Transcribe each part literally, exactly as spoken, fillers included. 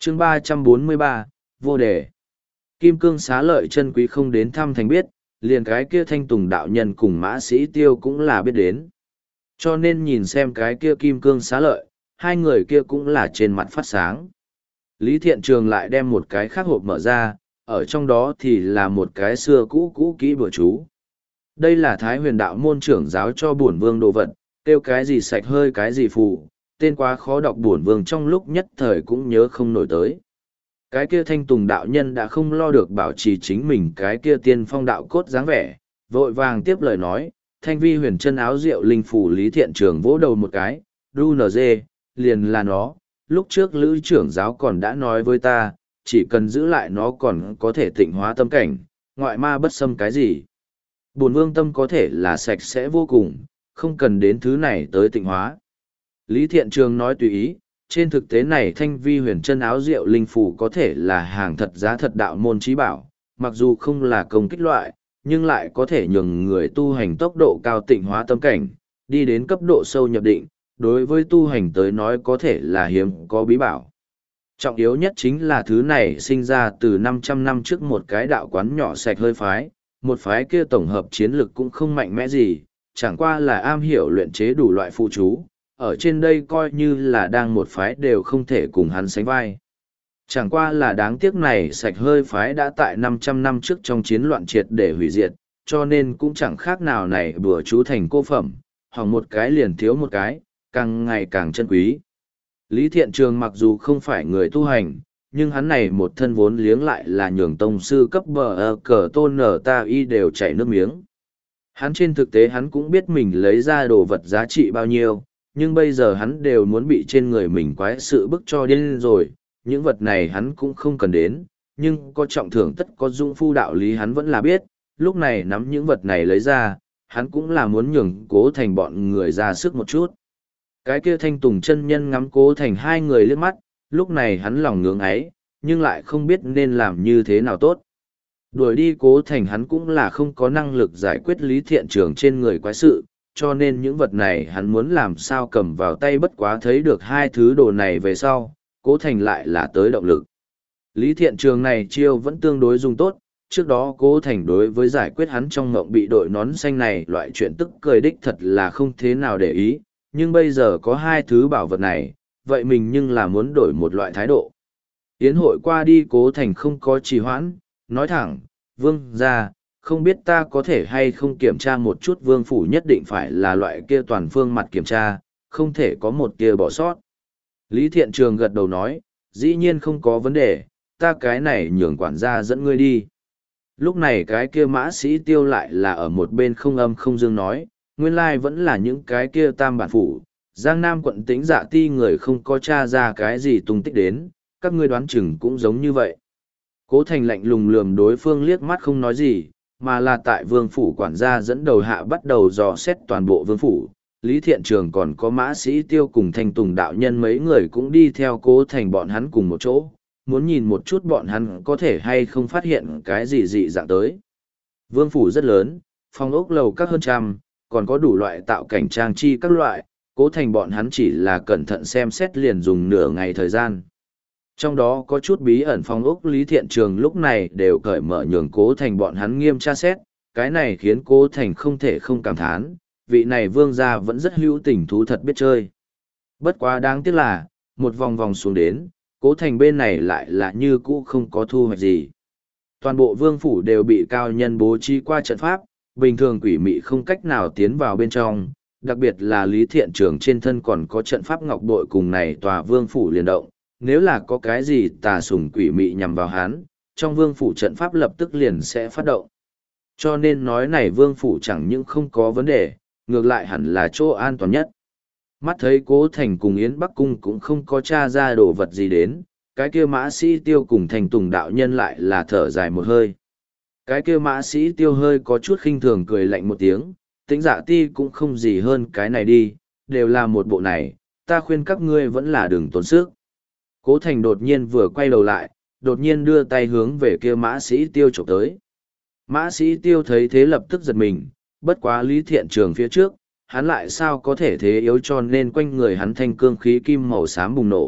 chương ba trăm bốn mươi ba, vô đề. Kim cương xá lợi chân quý không đến thăm thành biết, liền cái kia thanh tùng đạo nhân cùng mã sĩ tiêu cũng là biết đến. Cho nên nhìn xem cái kia kim cương xá lợi, hai người kia cũng là trên mặt phát sáng. Lý Thiện Trường lại đem một cái khác hộp mở ra, ở trong đó thì là một cái xưa cũ cũ kỹ bữa chú. Đây là Thái Huyền đạo môn trưởng giáo cho bổn vương đồ vật, tiêu cái gì sạch hơi cái gì phù, tên quá khó đọc bổn vương trong lúc nhất thời cũng nhớ không nổi tới. Cái kia thanh tùng đạo nhân đã không lo được bảo trì chính mình cái kia tiên phong đạo cốt dáng vẻ, vội vàng tiếp lời nói, thanh vi huyền chân áo rượu linh phủ Lý Thiện Trường vỗ đầu một cái, ru nờ dê, liền là nó, lúc trước lữ trưởng giáo còn đã nói với ta, chỉ cần giữ lại nó còn có thể tịnh hóa tâm cảnh, ngoại ma bất xâm cái gì. Bổn vương tâm có thể là sạch sẽ vô cùng, không cần đến thứ này tới tịnh hóa. Lý Thiện Trường nói tùy ý, trên thực tế này thanh vi huyền chân áo rượu linh phù có thể là hàng thật giá thật đạo môn trí bảo, mặc dù không là công kích loại, nhưng lại có thể nhường người tu hành tốc độ cao tịnh hóa tâm cảnh, đi đến cấp độ sâu nhập định, đối với tu hành tới nói có thể là hiếm có bí bảo. Trọng yếu nhất chính là thứ này sinh ra từ năm trăm năm trước một cái đạo quán nhỏ sạch hơi phái, một phái kia tổng hợp chiến lực cũng không mạnh mẽ gì, chẳng qua là am hiểu luyện chế đủ loại phụ chú, ở trên đây coi như là đang một phái đều không thể cùng hắn sánh vai. Chẳng qua là đáng tiếc này sạch hơi phái đã tại năm trăm năm trước trong chiến loạn triệt để hủy diệt, cho nên cũng chẳng khác nào này bừa chú thành cô phẩm, hỏng một cái liền thiếu một cái, càng ngày càng chân quý. Lý Thiện Trường mặc dù không phải người tu hành, nhưng hắn này một thân vốn liếng lại là nhường tông sư cấp bờ cờ tôn nở ta y đều chảy nước miếng. Hắn trên thực tế hắn cũng biết mình lấy ra đồ vật giá trị bao nhiêu, nhưng bây giờ hắn đều muốn bị trên người mình quái sự bức cho điên rồi, những vật này hắn cũng không cần đến, nhưng có trọng thưởng tất có dung phu đạo lý hắn vẫn là biết, lúc này nắm những vật này lấy ra, hắn cũng là muốn nhường Cố Thành bọn người ra sức một chút. Cái kia thanh tùng chân nhân ngắm Cố Thành hai người liếc mắt, lúc này hắn lòng ngưỡng ấy, nhưng lại không biết nên làm như thế nào tốt. Đuổi đi Cố Thành hắn cũng là không có năng lực giải quyết Lý Thiện Trường trên người quái sự, cho nên những vật này hắn muốn làm sao cầm vào tay bất quá thấy được hai thứ đồ này về sau, Cố Thành lại là tới động lực. Lý Thiện Trường này chiêu vẫn tương đối dùng tốt, trước đó Cố Thành đối với giải quyết hắn trong mộng bị đội nón xanh này loại chuyện tức cười đích thật là không thế nào để ý, nhưng bây giờ có hai thứ bảo vật này, vậy mình nhưng là muốn đổi một loại thái độ. Yến hội qua đi Cố Thành không có trì hoãn, nói thẳng, vương ra, không biết ta có thể hay không kiểm tra một chút vương phủ nhất định phải là loại kia toàn phương mặt kiểm tra, không thể có một kia bỏ sót. Lý Thiện Trường gật đầu nói, dĩ nhiên không có vấn đề, ta cái này nhường quản gia dẫn ngươi đi. Lúc này cái kia mã sĩ tiêu lại là ở một bên không âm không dương nói, nguyên lai vẫn là những cái kia tam bản phủ, Giang Nam quận Tĩnh Dạ Ti người không có tra ra cái gì tung tích đến, các ngươi đoán chừng cũng giống như vậy. Cố Thành lạnh lùng lườm đối phương liếc mắt không nói gì, mà là tại vương phủ quản gia dẫn đầu hạ bắt đầu dò xét toàn bộ vương phủ. Lý Thiện Trường còn có mã sĩ tiêu cùng thanh tùng đạo nhân mấy người cũng đi theo Cố Thành bọn hắn cùng một chỗ, muốn nhìn một chút bọn hắn có thể hay không phát hiện cái gì dị dạng tới. Vương phủ rất lớn, phòng ốc lầu các hơn trăm, còn có đủ loại tạo cảnh trang trí các loại, Cố Thành bọn hắn chỉ là cẩn thận xem xét liền dùng nửa ngày thời gian. Trong đó có chút bí ẩn phòng ốc Lý Thiện Trường lúc này đều cởi mở nhường Cố Thành bọn hắn nghiêm tra xét, cái này khiến Cố Thành không thể không cảm thán, vị này vương gia vẫn rất hữu tình thú thật biết chơi. Bất quá đáng tiếc là, một vòng vòng xuống đến, Cố Thành bên này lại là như cũ không có thu hoạch gì. Toàn bộ vương phủ đều bị cao nhân bố trí qua trận pháp, bình thường quỷ mị không cách nào tiến vào bên trong, đặc biệt là Lý Thiện Trường trên thân còn có trận pháp ngọc bội cùng này tòa vương phủ liền động. Nếu là có cái gì tà sủng quỷ mị nhằm vào hắn, trong vương phủ trận pháp lập tức liền sẽ phát động. Cho nên nói này vương phủ chẳng những không có vấn đề, ngược lại hẳn là chỗ an toàn nhất. Mắt thấy Cố Thành cùng Yến Bắc Cung cũng không có tra ra đồ vật gì đến, cái kia mã sĩ tiêu cùng thành tùng đạo nhân lại là thở dài một hơi. Cái kia mã sĩ tiêu hơi có chút khinh thường cười lạnh một tiếng, Tĩnh Dạ Ti cũng không gì hơn cái này đi, đều là một bộ này, ta khuyên các ngươi vẫn là đừng tốn sức. Cố Thành đột nhiên vừa quay đầu lại, đột nhiên đưa tay hướng về kia mã sĩ tiêu chụp tới. Mã sĩ tiêu thấy thế lập tức giật mình, bất quá Lý Thiện Trường phía trước, hắn lại sao có thể thế yếu cho nên quanh người hắn thanh cương khí kim màu xám bùng nổ,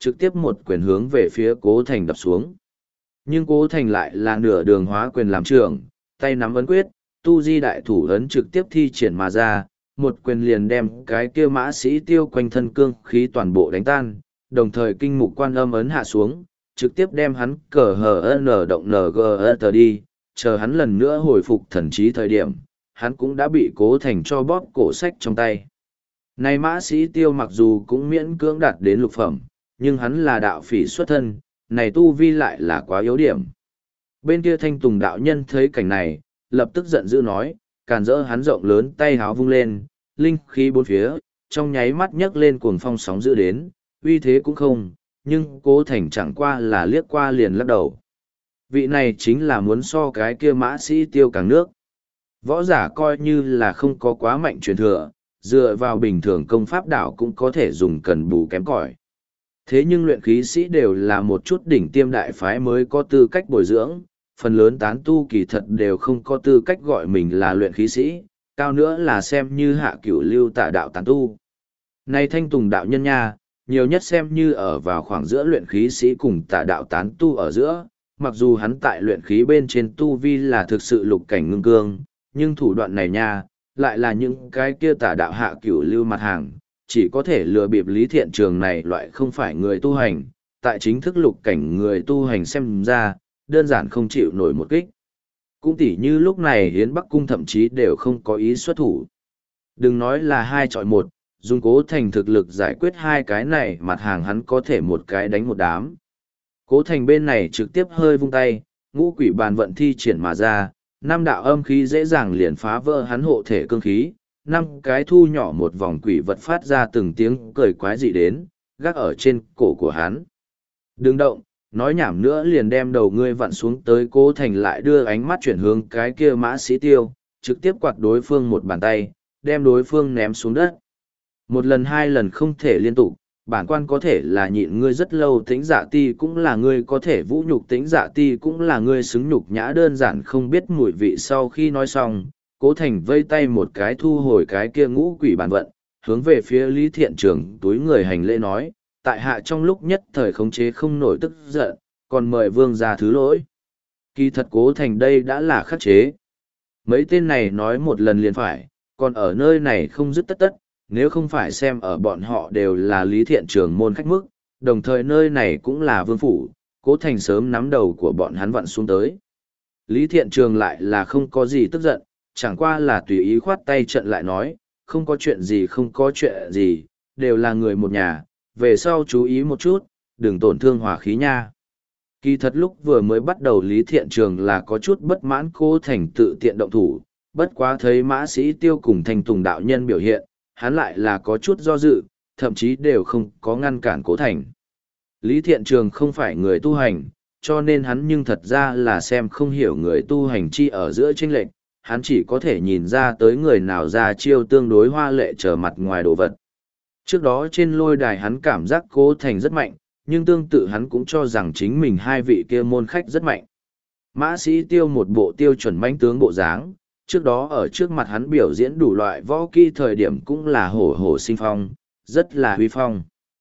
trực tiếp một quyền hướng về phía Cố Thành đập xuống. Nhưng Cố Thành lại là nửa đường hóa quyền làm trưởng, tay nắm ấn quyết, tu di đại thủ ấn trực tiếp thi triển mà ra, một quyền liền đem cái kia mã sĩ tiêu quanh thân cương khí toàn bộ đánh tan, đồng thời kinh mục quan âm ấn hạ xuống, trực tiếp đem hắn cờ hờ n động ng đi, chờ hắn lần nữa hồi phục thần trí thời điểm, hắn cũng đã bị Cố Thành cho bóp cổ sách trong tay. Này mã sĩ tiêu mặc dù cũng miễn cưỡng đạt đến lục phẩm, nhưng hắn là đạo phỉ xuất thân, này tu vi lại là quá yếu điểm. Bên kia Thanh Tùng đạo nhân thấy cảnh này, lập tức giận dữ nói, càn rỡ hắn rộng lớn tay háo vung lên, linh khí bốn phía, trong nháy mắt nhấc lên cuồng phong sóng dữ đến, uy thế cũng không, nhưng Cố Thành chẳng qua là liếc qua liền lắc đầu. Vị này chính là muốn so cái kia mã sĩ tiêu càng nước. Võ giả coi như là không có quá mạnh truyền thừa, dựa vào bình thường công pháp đạo cũng có thể dùng cần bù kém cỏi. Thế nhưng luyện khí sĩ đều là một chút đỉnh tiêm đại phái mới có tư cách bồi dưỡng, phần lớn tán tu kỳ thật đều không có tư cách gọi mình là luyện khí sĩ, cao nữa là xem như hạ cửu lưu tà đạo tán tu. Này Thanh Tùng đạo nhân nha, nhiều nhất xem như ở vào khoảng giữa luyện khí sĩ cùng tà đạo tán tu ở giữa, mặc dù hắn tại luyện khí bên trên tu vi là thực sự lục cảnh ngưng cương, nhưng thủ đoạn này nha, lại là những cái kia tà đạo hạ cửu lưu mặt hàng, chỉ có thể lừa bịp Lý Thiện Trường này loại không phải người tu hành, tại chính thức lục cảnh người tu hành xem ra, đơn giản không chịu nổi một kích. Cũng tỉ như lúc này Hiến Bắc Cung thậm chí đều không có ý xuất thủ. Đừng nói là hai chọi một, dùng Cố Thành thực lực giải quyết hai cái này mặt hàng hắn có thể một cái đánh một đám. Cố Thành bên này trực tiếp hơi vung tay, ngũ quỷ bàn vận thi triển mà ra, năm đạo âm khí dễ dàng liền phá vỡ hắn hộ thể cương khí, năm cái thu nhỏ một vòng quỷ vật phát ra từng tiếng cười quái dị đến, gác ở trên cổ của hắn. Đừng động, nói nhảm nữa liền đem đầu ngươi vặn xuống tới. Cố Thành lại đưa ánh mắt chuyển hướng cái kia mã sĩ tiêu, trực tiếp quạt đối phương một bàn tay, đem đối phương ném xuống đất. Một lần hai lần không thể liên tục, bản quan có thể là nhịn ngươi rất lâu, Tĩnh Dạ Ti cũng là ngươi có thể vũ nhục, Tĩnh Dạ Ti cũng là ngươi xứng nhục nhã, đơn giản không biết mùi vị. Sau khi nói xong, Cố Thành vây tay một cái thu hồi cái kia ngũ quỷ bản vận, hướng về phía Lý Thiện Trường túi người hành lễ nói, tại hạ trong lúc nhất thời khống chế không nổi tức giận, còn mời vương ra thứ lỗi. Kỳ thật Cố Thành đây đã là khắc chế. Mấy tên này nói một lần liền phải, còn ở nơi này không dứt tất tất, nếu không phải xem ở bọn họ đều là Lý Thiện Trường môn khách mức, đồng thời nơi này cũng là vương phủ, Cố Thành sớm nắm đầu của bọn hắn vặn xuống tới. Lý Thiện Trường lại là không có gì tức giận, chẳng qua là tùy ý khoát tay trận lại nói, không có chuyện gì không có chuyện gì, đều là người một nhà, về sau chú ý một chút, đừng tổn thương hòa khí nha. Kỳ thật lúc vừa mới bắt đầu Lý Thiện Trường là có chút bất mãn Cố Thành tự tiện động thủ, bất quá thấy mã sĩ tiêu cùng Thanh Tùng đạo nhân biểu hiện, hắn lại là có chút do dự, thậm chí đều không có ngăn cản Cố Thành. Lý Thiện Trường không phải người tu hành, cho nên hắn nhưng thật ra là xem không hiểu người tu hành chi ở giữa chênh lệch, hắn chỉ có thể nhìn ra tới người nào ra chiêu tương đối hoa lệ trở mặt ngoài đồ vật. Trước đó trên lôi đài hắn cảm giác Cố Thành rất mạnh, nhưng tương tự hắn cũng cho rằng chính mình hai vị kia môn khách rất mạnh. Mã sĩ tiêu một bộ tiêu chuẩn mãnh tướng bộ dáng, trước đó ở trước mặt hắn biểu diễn đủ loại võ kỹ thời điểm cũng là hổ hổ sinh phong, rất là huy phong.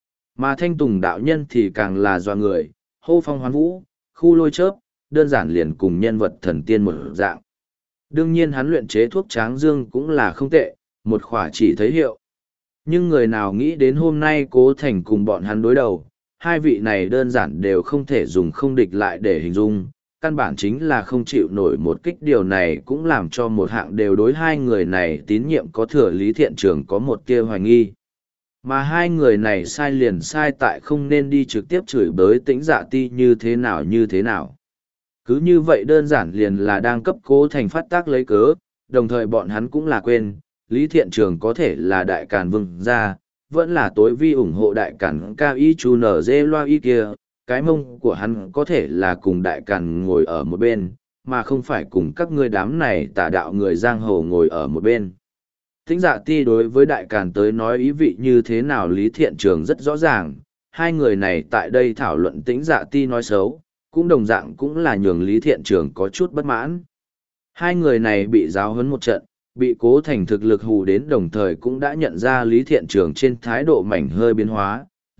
Mà Thanh Tùng đạo nhân thì càng là doa người, hô phong hoán vũ, khu lôi chớp, đơn giản liền cùng nhân vật thần tiên một dạng. Đương nhiên hắn luyện chế thuốc tráng dương cũng là không tệ, một khỏa chỉ thấy hiệu. Nhưng người nào nghĩ đến hôm nay Cố Thành cùng bọn hắn đối đầu, hai vị này đơn giản đều không thể dùng không địch lại để hình dung, căn bản chính là không chịu nổi một kích. Điều này cũng làm cho một hạng đều đối hai người này tín nhiệm có thừa Lý Thiện Trường có một tia hoài nghi. Mà hai người này sai liền sai tại không nên đi trực tiếp chửi bới Tĩnh Dạ Ti như thế nào như thế nào. Cứ như vậy đơn giản liền là đang cấp Cố Thành phát tác lấy cớ, đồng thời bọn hắn cũng là quên, Lý Thiện Trường có thể là đại càn vương gia, vẫn là tối vi ủng hộ đại càn cao y chu nở dê loa y kia, cái mông của hắn có thể là cùng đại càn ngồi ở một bên, mà không phải cùng các ngươi đám này tà đạo người giang hồ ngồi ở một bên. Tĩnh Dạ Ti đối với đại càn tới nói ý vị như thế nào Lý Thiện Trường rất rõ ràng, hai người này tại đây thảo luận Tĩnh Dạ Ti nói xấu, cũng đồng dạng cũng là nhường Lý Thiện Trường có chút bất mãn. Hai người này bị giáo huấn một trận, bị Cố Thành thực lực hù đến, đồng thời cũng đã nhận ra Lý Thiện Trường trên thái độ mảnh hơi biến hóa,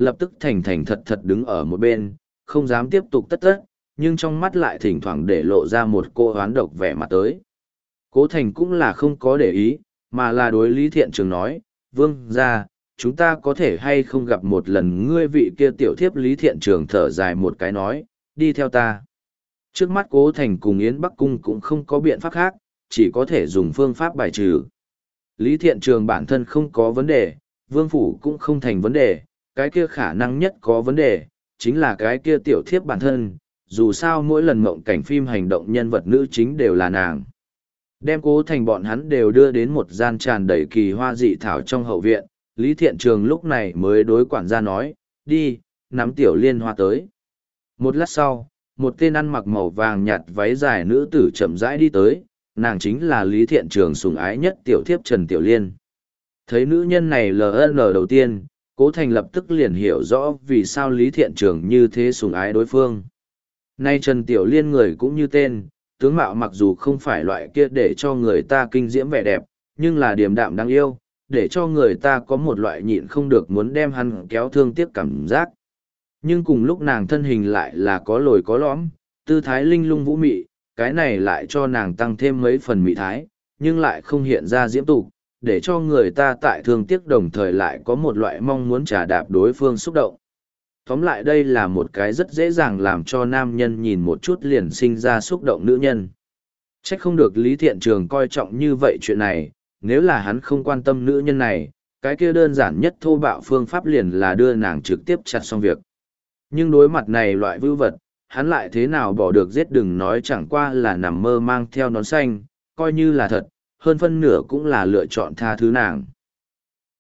lập tức thành thành thật thật đứng ở một bên, không dám tiếp tục tất tất, nhưng trong mắt lại thỉnh thoảng để lộ ra một cô hoán độc vẻ mặt tới. Cố Thành cũng là không có để ý, mà là đối Lý Thiện Trường nói, vương ra, chúng ta có thể hay không gặp một lần ngươi vị kia tiểu thiếp. Lý Thiện Trường thở dài một cái nói, đi theo ta. Trước mắt Cố Thành cùng Yến Bắc Cung cũng không có biện pháp khác, chỉ có thể dùng phương pháp bài trừ. Lý Thiện Trường bản thân không có vấn đề, vương phủ cũng không thành vấn đề, cái kia khả năng nhất có vấn đề, chính là cái kia tiểu thiếp bản thân, dù sao mỗi lần mộng cảnh phim hành động nhân vật nữ chính đều là nàng. Đem Cố Thành bọn hắn đều đưa đến một gian tràn đầy kỳ hoa dị thảo trong hậu viện, Lý Thiện Trường lúc này mới đối quản gia nói, đi, nắm tiểu liên hoa tới. Một lát sau, một tên ăn mặc màu vàng nhạt váy dài nữ tử chậm rãi đi tới, nàng chính là Lý Thiện Trường sủng ái nhất tiểu thiếp Trần Tiểu Liên. Thấy nữ nhân này lờ ân lờ đầu tiên, Cố Thành lập tức liền hiểu rõ vì sao Lý Thiện Trường như thế sủng ái đối phương. Nay Trần Tiểu Liên người cũng như tên, tướng mạo mặc dù không phải loại kia để cho người ta kinh diễm vẻ đẹp, nhưng là điềm đạm đáng yêu, để cho người ta có một loại nhịn không được muốn đem hắn kéo thương tiếc cảm giác. Nhưng cùng lúc nàng thân hình lại là có lồi có lõm, tư thái linh lung vũ mị, cái này lại cho nàng tăng thêm mấy phần mị thái, nhưng lại không hiện ra diễm tục, để cho người ta tại thương tiếc đồng thời lại có một loại mong muốn trả đạp đối phương xúc động. Tóm lại đây là một cái rất dễ dàng làm cho nam nhân nhìn một chút liền sinh ra xúc động nữ nhân. Trách không được Lý Thiện Trường coi trọng như vậy chuyện này, nếu là hắn không quan tâm nữ nhân này, cái kia đơn giản nhất thô bạo phương pháp liền là đưa nàng trực tiếp chặt xong việc. Nhưng đối mặt này loại vưu vật, hắn lại thế nào bỏ được giết, đừng nói chẳng qua là nằm mơ mang theo nón xanh, coi như là thật, hơn phân nửa cũng là lựa chọn tha thứ nàng.